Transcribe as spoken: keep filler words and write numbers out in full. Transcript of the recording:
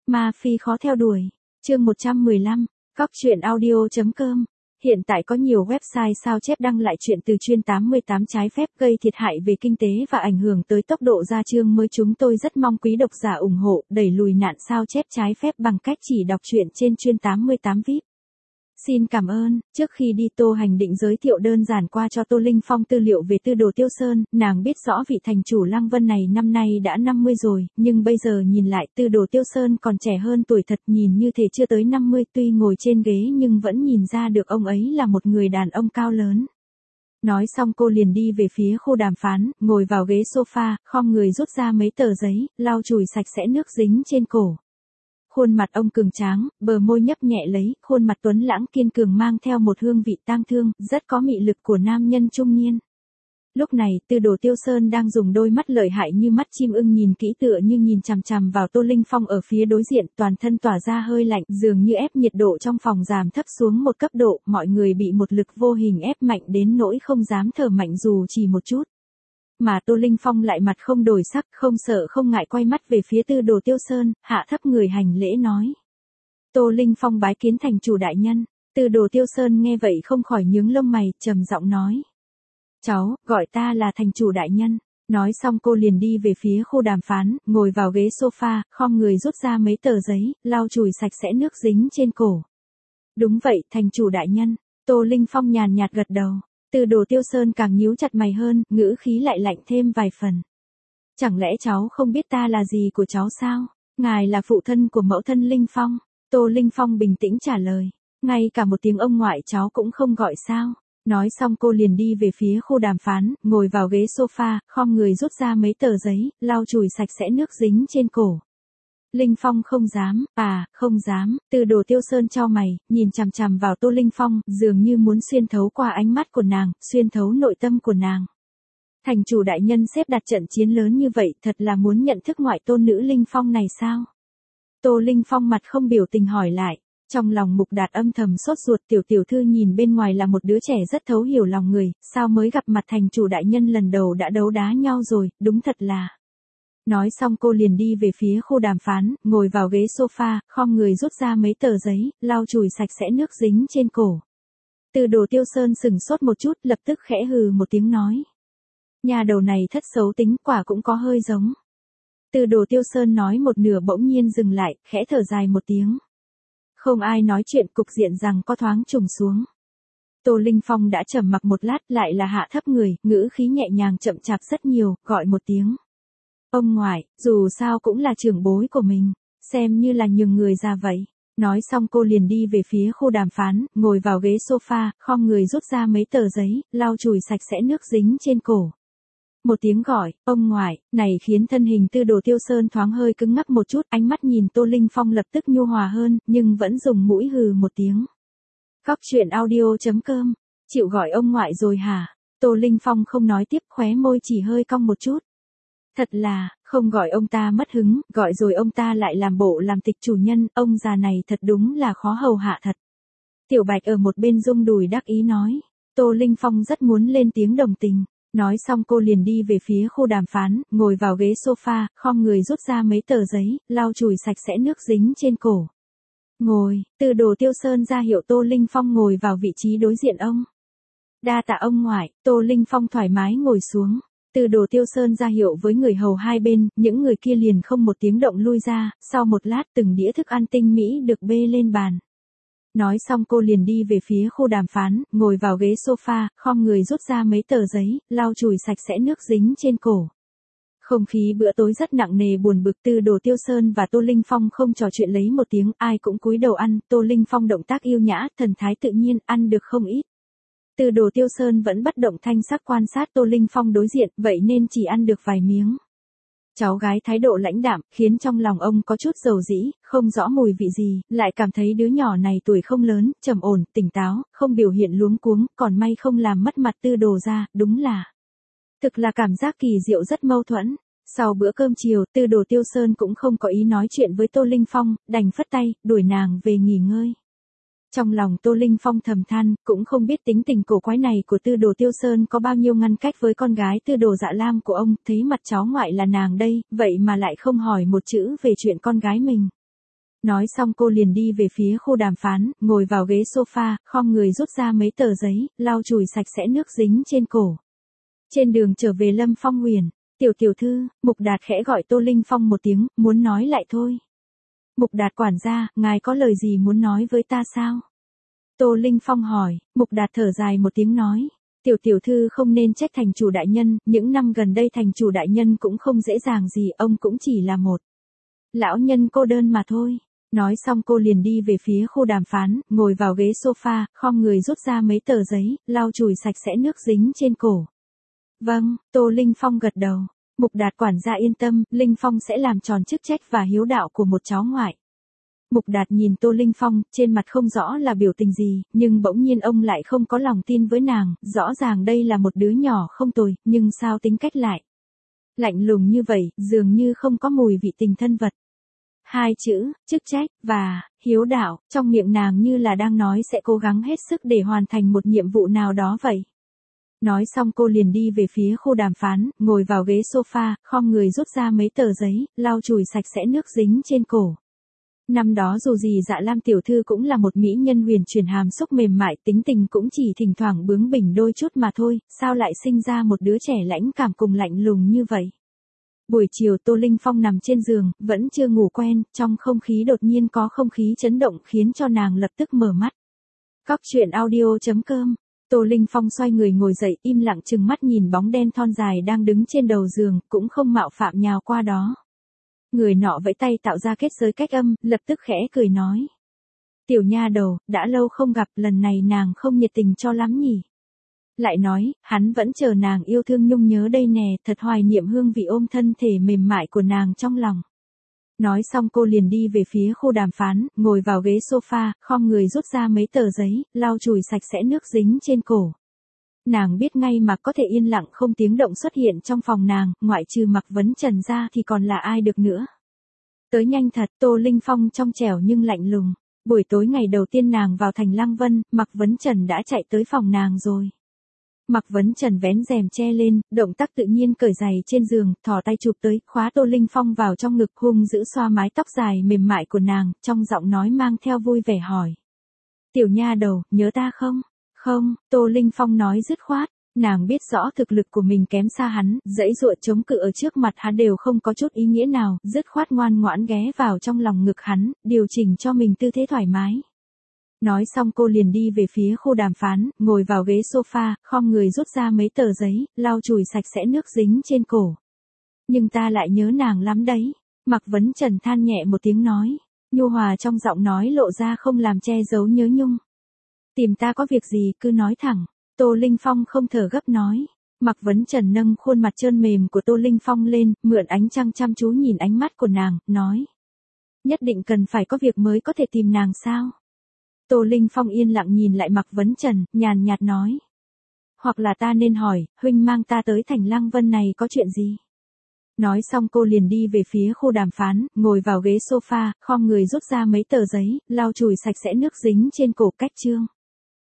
Ma Phi khó theo đuổi. Chương một trăm mười lăm, cóc truyện audio chấm com. Hiện tại có nhiều website sao chép đăng lại chuyện từ chuyên tám mươi tám trái phép gây thiệt hại về kinh tế và ảnh hưởng tới tốc độ ra chương mới. Chúng tôi rất mong quý độc giả ủng hộ, đẩy lùi nạn sao chép trái phép bằng cách chỉ đọc truyện trên chuyên tám mươi tám vi ai pi. Xin cảm ơn. Trước khi đi Tô Hành định giới thiệu đơn giản qua cho Tô Linh Phong tư liệu về Tư Đồ Tiêu Sơn. Nàng biết rõ vị thành chủ Lăng Vân này năm nay đã năm mươi rồi, nhưng bây giờ nhìn lại Tư Đồ Tiêu Sơn còn trẻ hơn tuổi thật, nhìn như thể chưa tới năm mươi, tuy ngồi trên ghế nhưng vẫn nhìn ra được ông ấy là một người đàn ông cao lớn. Nói xong cô liền đi về phía khu đàm phán, ngồi vào ghế sofa, khom người rút ra mấy tờ giấy, lau chùi sạch sẽ nước dính trên cổ. Khuôn mặt ông cường tráng, bờ môi nhấp nhẹ lấy, khuôn mặt tuấn lãng kiên cường mang theo một hương vị tang thương, rất có mị lực của nam nhân trung niên. Lúc này, Tư Đồ Tiêu Sơn đang dùng đôi mắt lợi hại như mắt chim ưng nhìn kỹ tựa như nhìn chằm chằm vào Tô Linh Phong ở phía đối diện, toàn thân tỏa ra hơi lạnh, dường như ép nhiệt độ trong phòng giảm thấp xuống một cấp độ, mọi người bị một lực vô hình ép mạnh đến nỗi không dám thở mạnh dù chỉ một chút. Mà Tô Linh Phong lại mặt không đổi sắc, không sợ không ngại quay mắt về phía Tư Đồ Tiêu Sơn, hạ thấp người hành lễ nói. Tô Linh Phong bái kiến thành chủ đại nhân. Tư Đồ Tiêu Sơn nghe vậy không khỏi nhướng lông mày, trầm giọng nói. Cháu, gọi ta là thành chủ đại nhân. Nói xong cô liền đi về phía khu đàm phán, ngồi vào ghế sofa, khom người rút ra mấy tờ giấy, lau chùi sạch sẽ nước dính trên cổ. Đúng vậy, thành chủ đại nhân. Tô Linh Phong nhàn nhạt gật đầu. Tư Đồ Tiêu Sơn càng nhíu chặt mày hơn, ngữ khí lại lạnh thêm vài phần. Chẳng lẽ cháu không biết ta là gì của cháu sao? Ngài là phụ thân của mẫu thân Linh Phong. Tô Linh Phong bình tĩnh trả lời. Ngay cả một tiếng ông ngoại cháu cũng không gọi sao? Nói xong cô liền đi về phía khu đàm phán, ngồi vào ghế sofa, khom người rút ra mấy tờ giấy, lau chùi sạch sẽ nước dính trên cổ. Linh Phong không dám, à, không dám. Tư Đồ Tiêu Sơn chau mày, nhìn chằm chằm vào Tô Linh Phong, dường như muốn xuyên thấu qua ánh mắt của nàng, xuyên thấu nội tâm của nàng. Thành chủ đại nhân xếp đặt trận chiến lớn như vậy, thật là muốn nhận thức ngoại tôn nữ Linh Phong này sao? Tô Linh Phong mặt không biểu tình hỏi lại. Trong lòng Mục Đạt âm thầm sốt ruột, tiểu tiểu thư nhìn bên ngoài là một đứa trẻ rất thấu hiểu lòng người, sao mới gặp mặt thành chủ đại nhân lần đầu đã đấu đá nhau rồi, đúng thật là. Nói xong cô liền đi về phía khu đàm phán, ngồi vào ghế sofa, khom người rút ra mấy tờ giấy, lau chùi sạch sẽ nước dính trên cổ. Tư Đồ Tiêu Sơn sừng sốt một chút, lập tức khẽ hừ một tiếng nói. Nhà đầu này thất xấu tính, quả cũng có hơi giống. Tư Đồ Tiêu Sơn nói một nửa bỗng nhiên dừng lại, khẽ thở dài một tiếng. Không ai nói chuyện, cục diện rằng có thoáng trùng xuống. Tô Linh Phong đã trầm mặc một lát, lại là hạ thấp người, ngữ khí nhẹ nhàng chậm chạp rất nhiều, gọi một tiếng. Ông ngoại, dù sao cũng là trưởng bối của mình, xem như là nhường người ra vậy. Nói xong cô liền đi về phía khu đàm phán, ngồi vào ghế sofa, khom người rút ra mấy tờ giấy, lau chùi sạch sẽ nước dính trên cổ. Một tiếng gọi, ông ngoại, này khiến thân hình Tư Đồ Tiêu Sơn thoáng hơi cứng ngắc một chút, ánh mắt nhìn Tô Linh Phong lập tức nhu hòa hơn, nhưng vẫn dùng mũi hừ một tiếng. Cóc truyện audio chấm com, chịu gọi ông ngoại rồi hả? Tô Linh Phong không nói tiếp, khóe môi chỉ hơi cong một chút. Thật là, không gọi ông ta mất hứng, gọi rồi ông ta lại làm bộ làm tịch chủ nhân, ông già này thật đúng là khó hầu hạ thật. Tiểu Bạch ở một bên rung đùi đắc ý nói. Tô Linh Phong rất muốn lên tiếng đồng tình. Nói xong cô liền đi về phía khu đàm phán, ngồi vào ghế sofa, khom người rút ra mấy tờ giấy, lau chùi sạch sẽ nước dính trên cổ. Ngồi, Tư Đồ Tiêu Sơn ra hiệu Tô Linh Phong ngồi vào vị trí đối diện ông. Đa tạ ông ngoại. Tô Linh Phong thoải mái ngồi xuống. Tư Đồ Tiêu Sơn ra hiệu với người hầu hai bên, những người kia liền không một tiếng động lui ra, sau một lát từng đĩa thức ăn tinh mỹ được bê lên bàn. Nói xong cô liền đi về phía khu đàm phán, ngồi vào ghế sofa, khom người rút ra mấy tờ giấy, lau chùi sạch sẽ nước dính trên cổ. Không khí bữa tối rất nặng nề buồn bực, Tư Đồ Tiêu Sơn và Tô Linh Phong không trò chuyện lấy một tiếng, ai cũng cúi đầu ăn, Tô Linh Phong động tác yêu nhã, thần thái tự nhiên, ăn được không ít. Tư Đồ Tiêu Sơn vẫn bất động thanh sắc quan sát Tô Linh Phong đối diện, vậy nên chỉ ăn được vài miếng. Cháu gái thái độ lãnh đạm, khiến trong lòng ông có chút dầu dĩ, không rõ mùi vị gì, lại cảm thấy đứa nhỏ này tuổi không lớn, trầm ổn, tỉnh táo, không biểu hiện luống cuống, còn may không làm mất mặt Tư Đồ ra, đúng là. Thực là cảm giác kỳ diệu rất mâu thuẫn. Sau bữa cơm chiều, Tư Đồ Tiêu Sơn cũng không có ý nói chuyện với Tô Linh Phong, đành phất tay, đuổi nàng về nghỉ ngơi. Trong lòng Tô Linh Phong thầm than, cũng không biết tính tình cổ quái này của Tư Đồ Tiêu Sơn có bao nhiêu ngăn cách với con gái Tư Đồ Dạ Lam của ông, thấy mặt cháu ngoại là nàng đây, vậy mà lại không hỏi một chữ về chuyện con gái mình. Nói xong cô liền đi về phía khu đàm phán, ngồi vào ghế sofa, khom người rút ra mấy tờ giấy, lau chùi sạch sẽ nước dính trên cổ. Trên đường trở về Lâm Phong Huyền, tiểu tiểu thư, Mục Đạt khẽ gọi Tô Linh Phong một tiếng, muốn nói lại thôi. Mục Đạt quản gia, ngài có lời gì muốn nói với ta sao? Tô Linh Phong hỏi, Mục Đạt thở dài một tiếng nói. Tiểu tiểu thư không nên trách thành chủ đại nhân, những năm gần đây thành chủ đại nhân cũng không dễ dàng gì, ông cũng chỉ là một lão nhân cô đơn mà thôi. Nói xong cô liền đi về phía khu đàm phán, ngồi vào ghế sofa, khom người rút ra mấy tờ giấy, lau chùi sạch sẽ nước dính trên cổ. Vâng, Tô Linh Phong gật đầu. Mục Đạt quản gia yên tâm, Linh Phong sẽ làm tròn chức trách và hiếu đạo của một cháu ngoại. Mục Đạt nhìn Tô Linh Phong, trên mặt không rõ là biểu tình gì, nhưng bỗng nhiên ông lại không có lòng tin với nàng, rõ ràng đây là một đứa nhỏ không tồi, nhưng sao tính cách lại lạnh lùng như vậy, dường như không có mùi vị tình thân vật. Hai chữ, chức trách, và hiếu đạo, trong miệng nàng như là đang nói sẽ cố gắng hết sức để hoàn thành một nhiệm vụ nào đó vậy. Nói xong cô liền đi về phía khu đàm phán, ngồi vào ghế sofa, khom người rút ra mấy tờ giấy, lau chùi sạch sẽ nước dính trên cổ. Năm đó dù gì Dạ Lam tiểu thư cũng là một mỹ nhân huyền chuyển hàm xúc mềm mại, tính tình cũng chỉ thỉnh thoảng bướng bỉnh đôi chút mà thôi, sao lại sinh ra một đứa trẻ lãnh cảm cùng lạnh lùng như vậy. Buổi chiều Tô Linh Phong nằm trên giường, vẫn chưa ngủ quen, trong không khí đột nhiên có không khí chấn động khiến cho nàng lập tức mở mắt. Cóc truyện audio chấm com. Tô Linh Phong xoay người ngồi dậy, im lặng trừng mắt nhìn bóng đen thon dài đang đứng trên đầu giường, cũng không mạo phạm nhào qua đó. Người nọ vẫy tay tạo ra kết giới cách âm, lập tức khẽ cười nói. Tiểu nha đầu, đã lâu không gặp, lần này nàng không nhiệt tình cho lắm nhỉ. Lại nói, hắn vẫn chờ nàng yêu thương nhung nhớ đây nè, thật hoài niệm hương vị ôm thân thể mềm mại của nàng trong lòng. Nói xong cô liền đi về phía khu đàm phán, ngồi vào ghế sofa, khom người rút ra mấy tờ giấy, lau chùi sạch sẽ nước dính trên cổ. Nàng biết ngay mà có thể yên lặng không tiếng động xuất hiện trong phòng nàng, ngoại trừ Mạc Vấn Trần ra thì còn là ai được nữa. Tới nhanh thật, Tô Linh Phong trong trẻo nhưng lạnh lùng. Buổi tối ngày đầu tiên nàng vào thành Lăng Vân, Mạc Vấn Trần đã chạy tới phòng nàng rồi. Mạc Vấn Trần vén rèm che lên, động tác tự nhiên cởi giày trên giường, thò tay chụp tới, khóa Tô Linh Phong vào trong ngực, hung giữ xoa mái tóc dài mềm mại của nàng, trong giọng nói mang theo vui vẻ hỏi. Tiểu nha đầu, nhớ ta không? Không, Tô Linh Phong nói dứt khoát, nàng biết rõ thực lực của mình kém xa hắn, dãy dụa chống cự ở trước mặt hắn đều không có chút ý nghĩa nào, dứt khoát ngoan ngoãn ghé vào trong lòng ngực hắn, điều chỉnh cho mình tư thế thoải mái. Nói xong cô liền đi về phía khu đàm phán, ngồi vào ghế sofa, khom người rút ra mấy tờ giấy, lau chùi sạch sẽ nước dính trên cổ. Nhưng ta lại nhớ nàng lắm đấy. Mạc Vấn Trần than nhẹ một tiếng nói, nhu hòa trong giọng nói lộ ra không làm che giấu nhớ nhung. Tìm ta có việc gì cứ nói thẳng. Tô Linh Phong không thở gấp nói. Mạc Vấn Trần nâng khuôn mặt trơn mềm của Tô Linh Phong lên, mượn ánh trăng chăm chú nhìn ánh mắt của nàng, nói. Nhất định cần phải có việc mới có thể tìm nàng sao? Tô Linh Phong yên lặng nhìn lại Mạc Vấn Trần, nhàn nhạt nói. Hoặc là ta nên hỏi, huynh mang ta tới thành Lăng Vân này có chuyện gì? Nói xong cô liền đi về phía khu đàm phán, ngồi vào ghế sofa, khom người rút ra mấy tờ giấy, lau chùi sạch sẽ nước dính trên cổ cách chương.